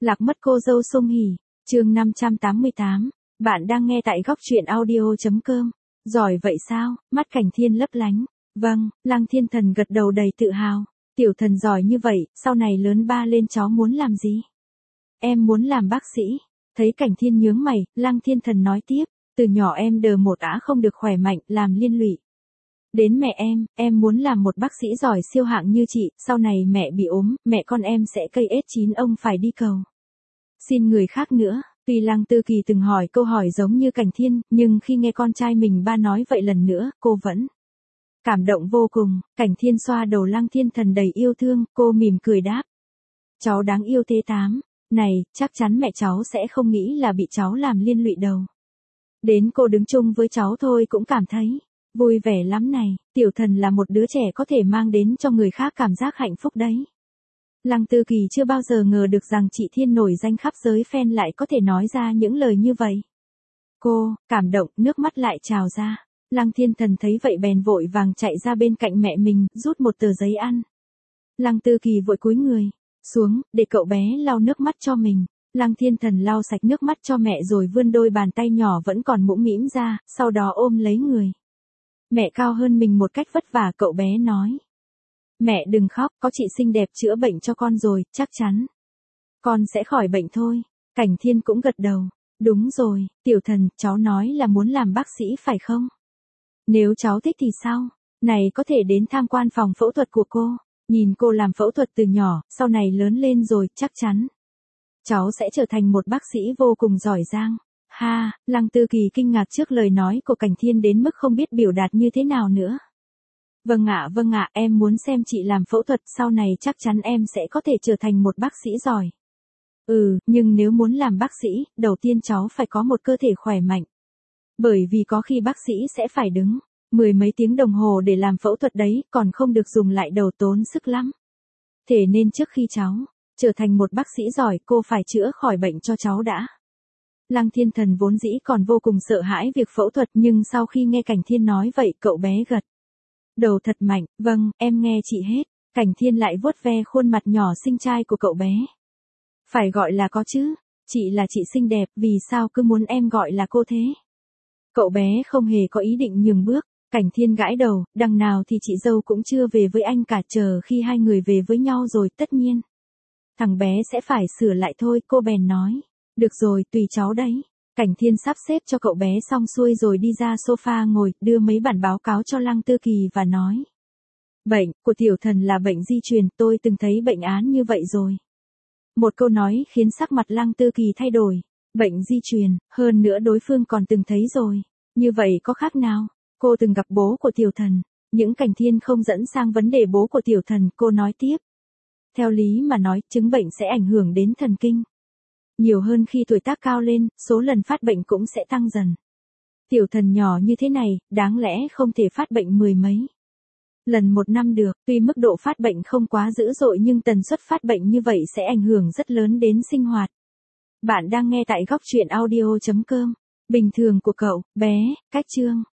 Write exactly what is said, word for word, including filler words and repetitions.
Lạc mất cô dâu Song Hỷ, chương năm trăm tám mươi tám. Bạn đang nghe tại góc truyện audio.com. Giỏi vậy sao? Mắt Cảnh Thiên lấp lánh. Vâng, Lăng Thiên Thần gật đầu đầy tự hào. Tiểu thần giỏi như vậy, sau này lớn ba lên cháu muốn làm gì? Em muốn làm bác sĩ. Thấy Cảnh Thiên nhướng mày, Lăng Thiên Thần nói tiếp, từ nhỏ em đờ một á không được khỏe mạnh, làm liên lụy. Đến mẹ em, em muốn làm một bác sĩ giỏi siêu hạng như chị, sau này mẹ bị ốm, mẹ con em sẽ cây ết chín ông phải đi cầu xin người khác nữa. Tuy Lăng Tư Kỳ từng hỏi câu hỏi giống như Cảnh Thiên, nhưng khi nghe con trai mình ba nói vậy lần nữa, cô vẫn cảm động vô cùng. Cảnh Thiên xoa đầu Lăng Thiên Thần đầy yêu thương, cô mỉm cười đáp. Cháu đáng yêu thế tám. Này, chắc chắn mẹ cháu sẽ không nghĩ là bị cháu làm liên lụy đâu. Đến cô đứng chung với cháu thôi cũng cảm thấy vui vẻ lắm này. Tiểu thần là một đứa trẻ có thể mang đến cho người khác cảm giác hạnh phúc đấy. Lăng Tư Kỳ chưa bao giờ ngờ được rằng chị Thiên nổi danh khắp giới fan lại có thể nói ra những lời như vậy. Cô, cảm động, nước mắt lại trào ra. Lăng Thiên Thần thấy vậy bèn vội vàng chạy ra bên cạnh mẹ mình, rút một tờ giấy ăn. Lăng Tư Kỳ vội cúi người xuống, để cậu bé lau nước mắt cho mình. Lăng Thiên Thần lau sạch nước mắt cho mẹ rồi vươn đôi bàn tay nhỏ vẫn còn mũm mĩm ra, sau đó ôm lấy người mẹ cao hơn mình một cách vất vả. Cậu bé nói. Mẹ đừng khóc, có chị xinh đẹp chữa bệnh cho con rồi, chắc chắn con sẽ khỏi bệnh thôi. Cảnh Thiên cũng gật đầu. Đúng rồi, tiểu thần, cháu nói là muốn làm bác sĩ phải không? Nếu cháu thích thì sao? Này có thể đến tham quan phòng phẫu thuật của cô. Nhìn cô làm phẫu thuật từ nhỏ, sau này lớn lên rồi, chắc chắn cháu sẽ trở thành một bác sĩ vô cùng giỏi giang. Ha, Lăng Tư Kỳ kinh ngạc trước lời nói của Cảnh Thiên đến mức không biết biểu đạt như thế nào nữa. Vâng ạ, vâng ạ, em muốn xem chị làm phẫu thuật, sau này chắc chắn em sẽ có thể trở thành một bác sĩ giỏi. Ừ, nhưng nếu muốn làm bác sĩ, đầu tiên cháu phải có một cơ thể khỏe mạnh. Bởi vì có khi bác sĩ sẽ phải đứng mười mấy tiếng đồng hồ để làm phẫu thuật đấy, còn không được dùng lại đầu, tốn sức lắm. Thế nên trước khi cháu trở thành một bác sĩ giỏi, cô phải chữa khỏi bệnh cho cháu đã. Lăng Thiên Thần vốn dĩ còn vô cùng sợ hãi việc phẫu thuật, nhưng sau khi nghe Cảnh Thiên nói vậy, cậu bé gật đầu thật mạnh. Vâng, em nghe chị hết. Cảnh Thiên lại vuốt ve khuôn mặt nhỏ xinh trai của cậu bé. Phải gọi là có chứ. Chị là chị xinh đẹp, vì sao cứ muốn em gọi là cô thế? Cậu bé không hề có ý định nhường bước. Cảnh Thiên gãi đầu, đằng nào thì chị dâu cũng chưa về với anh cả, chờ khi hai người về với nhau rồi tất nhiên thằng bé sẽ phải sửa lại thôi. Cô bèn nói. Được rồi, tùy cháu đấy. Cảnh Thiên sắp xếp cho cậu bé xong xuôi rồi đi ra sofa ngồi, đưa mấy bản báo cáo cho Lăng Tư Kỳ và nói. Bệnh của tiểu thần là bệnh di truyền, tôi từng thấy bệnh án như vậy rồi. Một câu nói khiến sắc mặt Lăng Tư Kỳ thay đổi. Bệnh di truyền, hơn nữa đối phương còn từng thấy rồi. Như vậy có khác nào? Cô từng gặp bố của tiểu thần. Những Cảnh Thiên không dẫn sang vấn đề bố của tiểu thần, cô nói tiếp. Theo lý mà nói, chứng bệnh sẽ ảnh hưởng đến thần kinh. Nhiều hơn khi tuổi tác cao lên, số lần phát bệnh cũng sẽ tăng dần. Tiểu thần nhỏ như thế này, đáng lẽ không thể phát bệnh mười mấy lần một năm được. Tuy mức độ phát bệnh không quá dữ dội nhưng tần suất phát bệnh như vậy sẽ ảnh hưởng rất lớn đến sinh hoạt. Bạn đang nghe tại góc truyện audio.com. Bình thường của cậu, bé, cách chương.